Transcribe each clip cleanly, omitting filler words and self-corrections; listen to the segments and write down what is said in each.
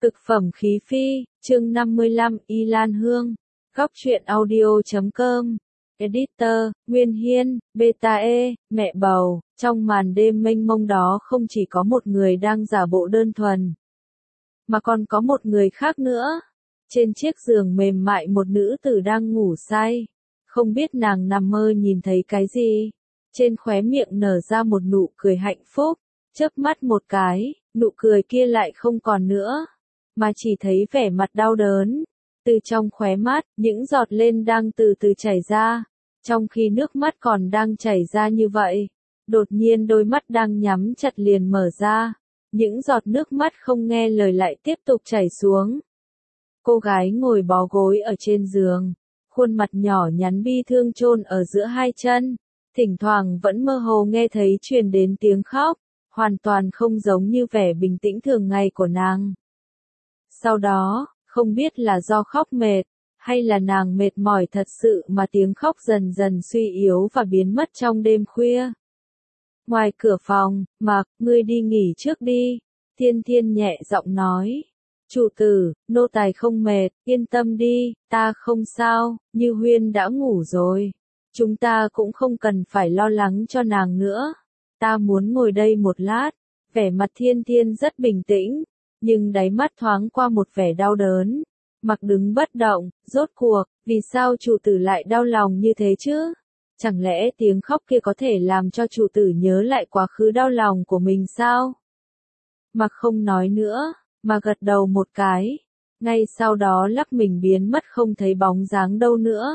Cực phẩm khí phi, chương 55, Y Lan Hương. Góc truyện audio.com. Editor, Nguyên Hiên, Beta E, mẹ bầu. Trong màn đêm mênh mông đó không chỉ có một người đang giả bộ đơn thuần, mà còn có một người khác nữa. Trên chiếc giường mềm mại một nữ tử đang ngủ say. Không biết nàng nằm mơ nhìn thấy cái gì. Trên khóe miệng nở ra một nụ cười hạnh phúc. Chớp mắt một cái, nụ cười kia lại không còn nữa, mà chỉ thấy vẻ mặt đau đớn. Từ trong khóe mắt, những giọt lên đang từ từ chảy ra. Trong khi nước mắt còn đang chảy ra như vậy, đột nhiên đôi mắt đang nhắm chặt liền mở ra. Những giọt nước mắt không nghe lời lại tiếp tục chảy xuống. Cô gái ngồi bó gối ở trên giường, khuôn mặt nhỏ nhắn bi thương chôn ở giữa hai chân. Thỉnh thoảng vẫn mơ hồ nghe thấy truyền đến tiếng khóc, hoàn toàn không giống như vẻ bình tĩnh thường ngày của nàng. Sau đó, không biết là do khóc mệt, hay là nàng mệt mỏi thật sự mà tiếng khóc dần dần suy yếu và biến mất trong đêm khuya. Ngoài cửa phòng, Mạc, ngươi đi nghỉ trước đi, Thiên Thiên nhẹ giọng nói. Chủ tử, nô tài không mệt, yên tâm đi, ta không sao, Như Huyên đã ngủ rồi. Chúng ta cũng không cần phải lo lắng cho nàng nữa. Ta muốn ngồi đây một lát. Vẻ mặt Thiên Thiên rất bình tĩnh, nhưng đáy mắt thoáng qua một vẻ đau đớn. Mặc đứng bất động, rốt cuộc, vì sao chủ tử lại đau lòng như thế chứ? Chẳng lẽ tiếng khóc kia có thể làm cho chủ tử nhớ lại quá khứ đau lòng của mình sao? Mặc không nói nữa, mà gật đầu một cái. Ngay sau đó lắc mình biến mất không thấy bóng dáng đâu nữa.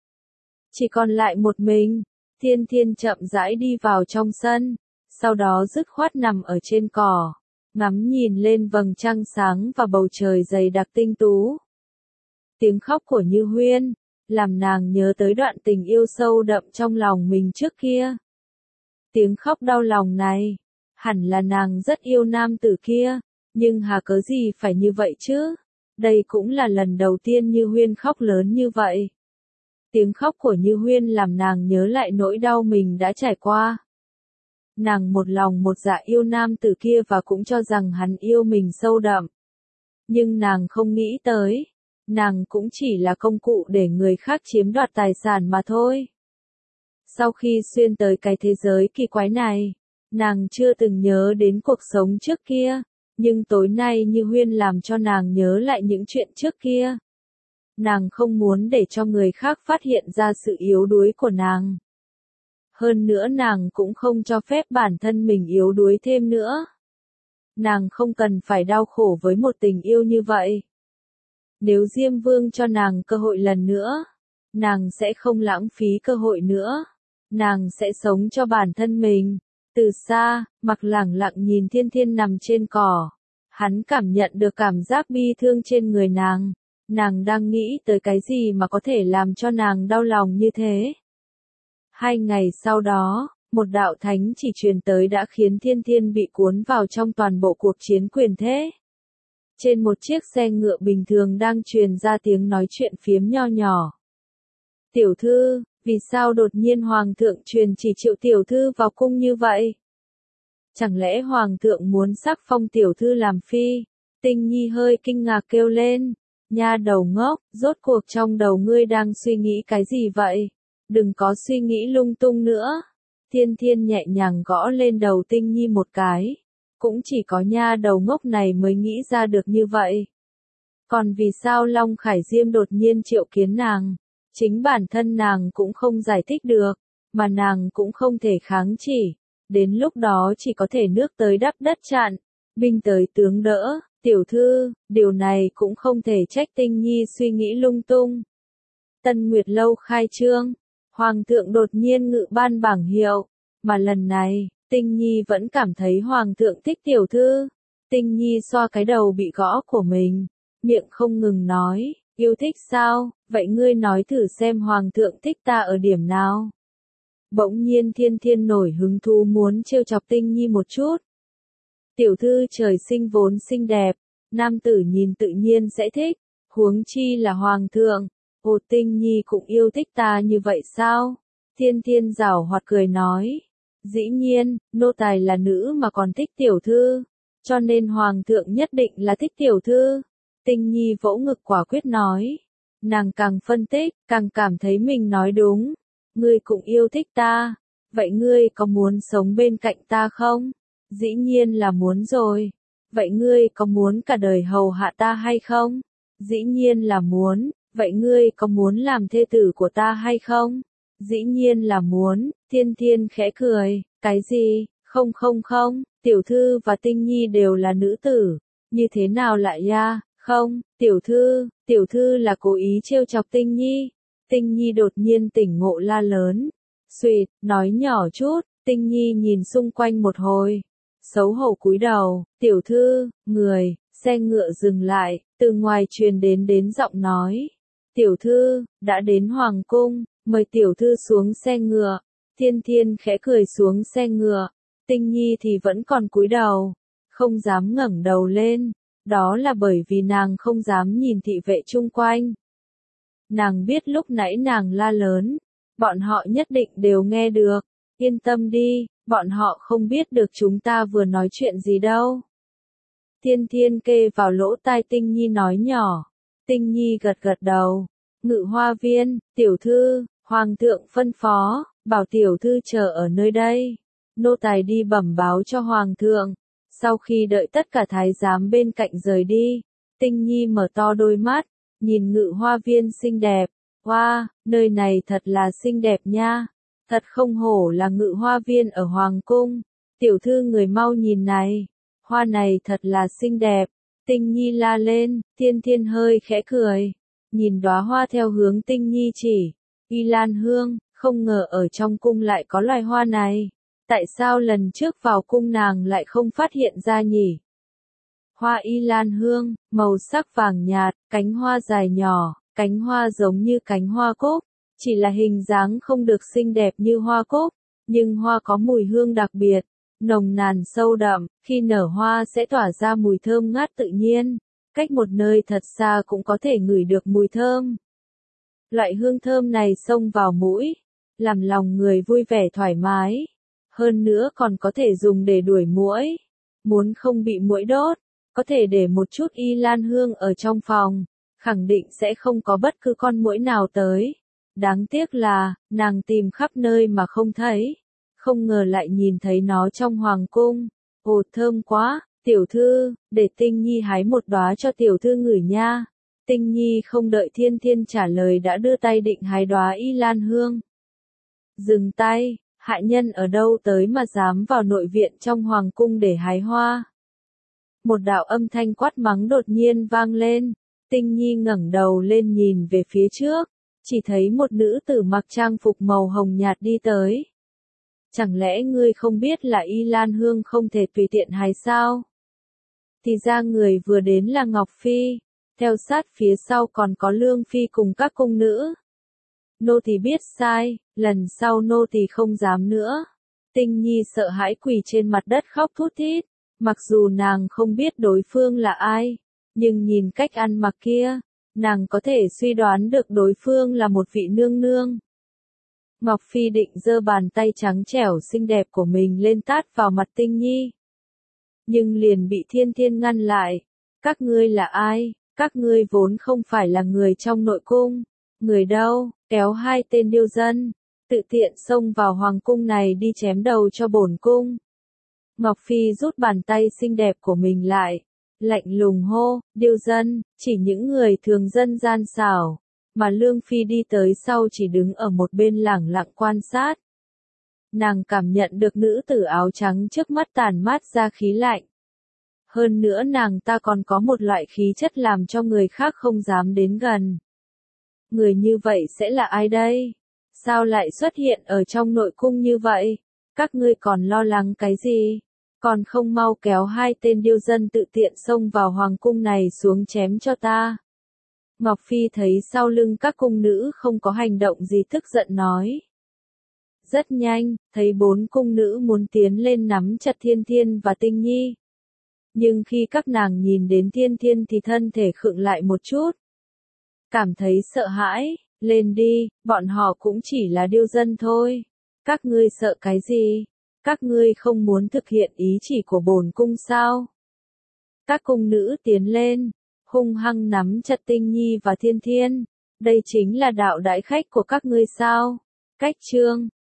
Chỉ còn lại một mình, Thiên Thiên chậm rãi đi vào trong sân, sau đó dứt khoát nằm ở trên cỏ, ngắm nhìn lên vầng trăng sáng và bầu trời dày đặc tinh tú. Tiếng khóc của Như Huyên, làm nàng nhớ tới đoạn tình yêu sâu đậm trong lòng mình trước kia. Tiếng khóc đau lòng này, hẳn là nàng rất yêu nam tử kia, nhưng hà cớ gì phải như vậy chứ? Đây cũng là lần đầu tiên Như Huyên khóc lớn như vậy. Tiếng khóc của Như Huyên làm nàng nhớ lại nỗi đau mình đã trải qua. Nàng một lòng một dạ yêu nam tử kia và cũng cho rằng hắn yêu mình sâu đậm. Nhưng nàng không nghĩ tới, nàng cũng chỉ là công cụ để người khác chiếm đoạt tài sản mà thôi. Sau khi xuyên tới cái thế giới kỳ quái này, nàng chưa từng nhớ đến cuộc sống trước kia, nhưng tối nay Như Huyên làm cho nàng nhớ lại những chuyện trước kia. Nàng không muốn để cho người khác phát hiện ra sự yếu đuối của nàng. Hơn nữa nàng cũng không cho phép bản thân mình yếu đuối thêm nữa. Nàng không cần phải đau khổ với một tình yêu như vậy. Nếu Diêm Vương cho nàng cơ hội lần nữa, nàng sẽ không lãng phí cơ hội nữa. Nàng sẽ sống cho bản thân mình. Từ xa, Mặc lẳng lặng nhìn Thiên Thiên nằm trên cỏ. Hắn cảm nhận được cảm giác bi thương trên người nàng. Nàng đang nghĩ tới cái gì mà có thể làm cho nàng đau lòng như thế. 2 ngày sau đó, một đạo thánh chỉ truyền tới đã khiến Thiên Thiên bị cuốn vào trong toàn bộ cuộc chiến quyền thế. Trên một chiếc xe ngựa bình thường đang truyền ra tiếng nói chuyện phiếm nho nhỏ. Tiểu thư, vì sao đột nhiên Hoàng thượng truyền chỉ triệu tiểu thư vào cung như vậy? Chẳng lẽ Hoàng thượng muốn sắc phong tiểu thư làm phi? Tinh Nhi hơi kinh ngạc kêu lên. Nha đầu ngốc, rốt cuộc trong đầu ngươi đang suy nghĩ cái gì vậy? Đừng có suy nghĩ lung tung nữa. Thiên Thiên nhẹ nhàng gõ lên đầu Tinh Nhi một cái. Cũng chỉ có nha đầu ngốc này mới nghĩ ra được như vậy. Còn vì sao Long Khải Diêm đột nhiên triệu kiến nàng? Chính bản thân nàng cũng không giải thích được, mà nàng cũng không thể kháng chỉ. Đến lúc đó chỉ có thể nước tới đắp đất chặn, binh tới tướng đỡ. Tiểu thư, điều này cũng không thể trách Tinh Nhi suy nghĩ lung tung. Tân Nguyệt Lâu khai trương, Hoàng thượng đột nhiên ngự ban bảng hiệu, mà lần này, Tinh Nhi vẫn cảm thấy Hoàng thượng thích tiểu thư. Tinh Nhi xoa cái đầu bị gõ của mình, miệng không ngừng nói, yêu thích sao, vậy ngươi nói thử xem Hoàng thượng thích ta ở điểm nào. Bỗng nhiên Thiên Thiên nổi hứng thú muốn trêu chọc Tinh Nhi một chút. Tiểu thư trời sinh vốn xinh đẹp, nam tử nhìn tự nhiên sẽ thích, huống chi là Hoàng thượng. Ồ, Tinh Nhi cũng yêu thích ta như vậy sao? Thiên Thiên giảo hoạt cười nói. Dĩ nhiên, nô tài là nữ mà còn thích tiểu thư. cho nên hoàng thượng nhất định là thích tiểu thư. Tinh Nhi vỗ ngực quả quyết nói. Nàng càng phân tích, càng cảm thấy mình nói đúng. Ngươi cũng yêu thích ta, vậy ngươi có muốn sống bên cạnh ta không? Dĩ nhiên là muốn rồi. Vậy ngươi có muốn cả đời hầu hạ ta hay không? Dĩ nhiên là muốn. Vậy ngươi có muốn làm thê tử của ta hay không? Dĩ nhiên là muốn. Thiên Thiên khẽ cười. Cái gì? Không không không, tiểu thư và Tinh Nhi đều là nữ tử. Như thế nào lại ya? Không, tiểu thư là cố ý trêu chọc Tinh Nhi. Tinh Nhi đột nhiên tỉnh ngộ la lớn. Xuyệt, nói nhỏ chút. Tinh Nhi nhìn xung quanh một hồi. Xấu hổ cúi đầu. Tiểu thư, người, xe ngựa dừng lại. Từ ngoài truyền đến giọng nói. Tiểu thư, đã đến hoàng cung, mời tiểu thư xuống xe ngựa. Thiên Thiên khẽ cười xuống xe ngựa. Tinh Nhi thì vẫn còn cúi đầu, không dám ngẩng đầu lên. Đó là bởi vì nàng không dám nhìn thị vệ chung quanh. Nàng biết lúc nãy nàng la lớn, bọn họ nhất định đều nghe được. Yên tâm đi, bọn họ không biết được chúng ta vừa nói chuyện gì đâu. Thiên Thiên kê vào lỗ tai Tinh Nhi nói nhỏ. Tinh Nhi gật gật đầu. Ngự hoa viên, tiểu thư, hoàng thượng phân phó, bảo tiểu thư chờ ở nơi đây. Nô tài đi bẩm báo cho hoàng thượng. Sau khi đợi tất cả thái giám bên cạnh rời đi, Tinh Nhi mở to đôi mắt, nhìn ngự hoa viên xinh đẹp. Wow, nơi này thật là xinh đẹp nha. Thật không hổ là ngự hoa viên ở hoàng cung. Tiểu thư người mau nhìn này. Hoa này thật là xinh đẹp. Tinh Nhi la lên. Thiên Thiên hơi khẽ cười. Nhìn đóa hoa theo hướng Tinh Nhi chỉ. Y Lan Hương, không ngờ ở trong cung lại có loài hoa này. Tại sao lần trước vào cung nàng lại không phát hiện ra nhỉ? Hoa Y Lan Hương, màu sắc vàng nhạt, cánh hoa dài nhỏ, cánh hoa giống như cánh hoa cúc, chỉ là hình dáng không được xinh đẹp như hoa cúc, nhưng hoa có mùi hương đặc biệt, nồng nàn sâu đậm, khi nở hoa sẽ tỏa ra mùi thơm ngát tự nhiên, cách một nơi thật xa cũng có thể ngửi được mùi thơm. Loại hương thơm này xông vào mũi, làm lòng người vui vẻ thoải mái. Hơn nữa còn có thể dùng để đuổi muỗi. Muốn không bị muỗi đốt, có thể để một chút Y Lan Hương ở trong phòng, khẳng định sẽ không có bất cứ con muỗi nào tới. Đáng tiếc là, nàng tìm khắp nơi mà không thấy. Không ngờ lại nhìn thấy nó trong hoàng cung. Ồ thơm quá, tiểu thư, để Tinh Nhi hái một đóa cho tiểu thư ngửi nha. Tinh Nhi không đợi Thiên Thiên trả lời đã đưa tay định hái đóa Y Lan Hương. Dừng tay. Hạ nhân ở đâu tới mà dám vào nội viện trong hoàng cung để hái hoa. Một đạo âm thanh quát mắng đột nhiên vang lên. Tinh Nhi ngẩng đầu lên nhìn về phía trước, chỉ thấy một nữ tử mặc trang phục màu hồng nhạt đi tới. Chẳng lẽ ngươi không biết là Y Lan Hương không thể tùy tiện hái sao? Thì ra người vừa đến là Ngọc Phi, theo sát phía sau còn có Lương Phi cùng các cung nữ. Nô tỳ biết sai, lần sau nô tỳ không dám nữa. Tinh Nhi sợ hãi quỳ trên mặt đất khóc thút thít, mặc dù nàng không biết đối phương là ai, nhưng nhìn cách ăn mặc kia, nàng có thể suy đoán được đối phương là một vị nương nương. Ngọc Phi định giơ bàn tay trắng trẻo xinh đẹp của mình lên tát vào mặt Tinh Nhi. Nhưng liền bị Thiên Thiên ngăn lại. Các ngươi là ai? Các ngươi vốn không phải là người trong nội cung. Người đâu? Kéo hai tên điêu dân, tự tiện xông vào hoàng cung này đi chém đầu cho bổn cung. Ngọc Phi rút bàn tay xinh đẹp của mình lại, lạnh lùng hô, điêu dân, chỉ những người thường dân gian xảo, mà Lương Phi đi tới sau chỉ đứng ở một bên lẳng lặng quan sát. Nàng cảm nhận được nữ tử áo trắng trước mắt tản mát ra khí lạnh. Hơn nữa nàng ta còn có một loại khí chất làm cho người khác không dám đến gần. Người như vậy sẽ là ai đây? Sao lại xuất hiện ở trong nội cung như vậy? Các ngươi còn lo lắng cái gì? Còn không mau kéo hai tên điêu dân tự tiện xông vào hoàng cung này xuống chém cho ta. Ngọc Phi thấy sau lưng các cung nữ không có hành động gì tức giận nói. Rất nhanh, thấy 4 cung nữ muốn tiến lên nắm chặt Thiên Thiên và Tinh Nhi. Nhưng khi các nàng nhìn đến Thiên Thiên thì thân thể khựng lại một chút. Cảm thấy sợ hãi, lên đi, bọn họ cũng chỉ là điêu dân thôi. Các ngươi sợ cái gì? Các ngươi không muốn thực hiện ý chỉ của bổn cung sao? Các cung nữ tiến lên, hung hăng nắm chặt Tinh Nhi và Thiên Thiên. Đây chính là đạo đãi khách của các ngươi sao? Cách chương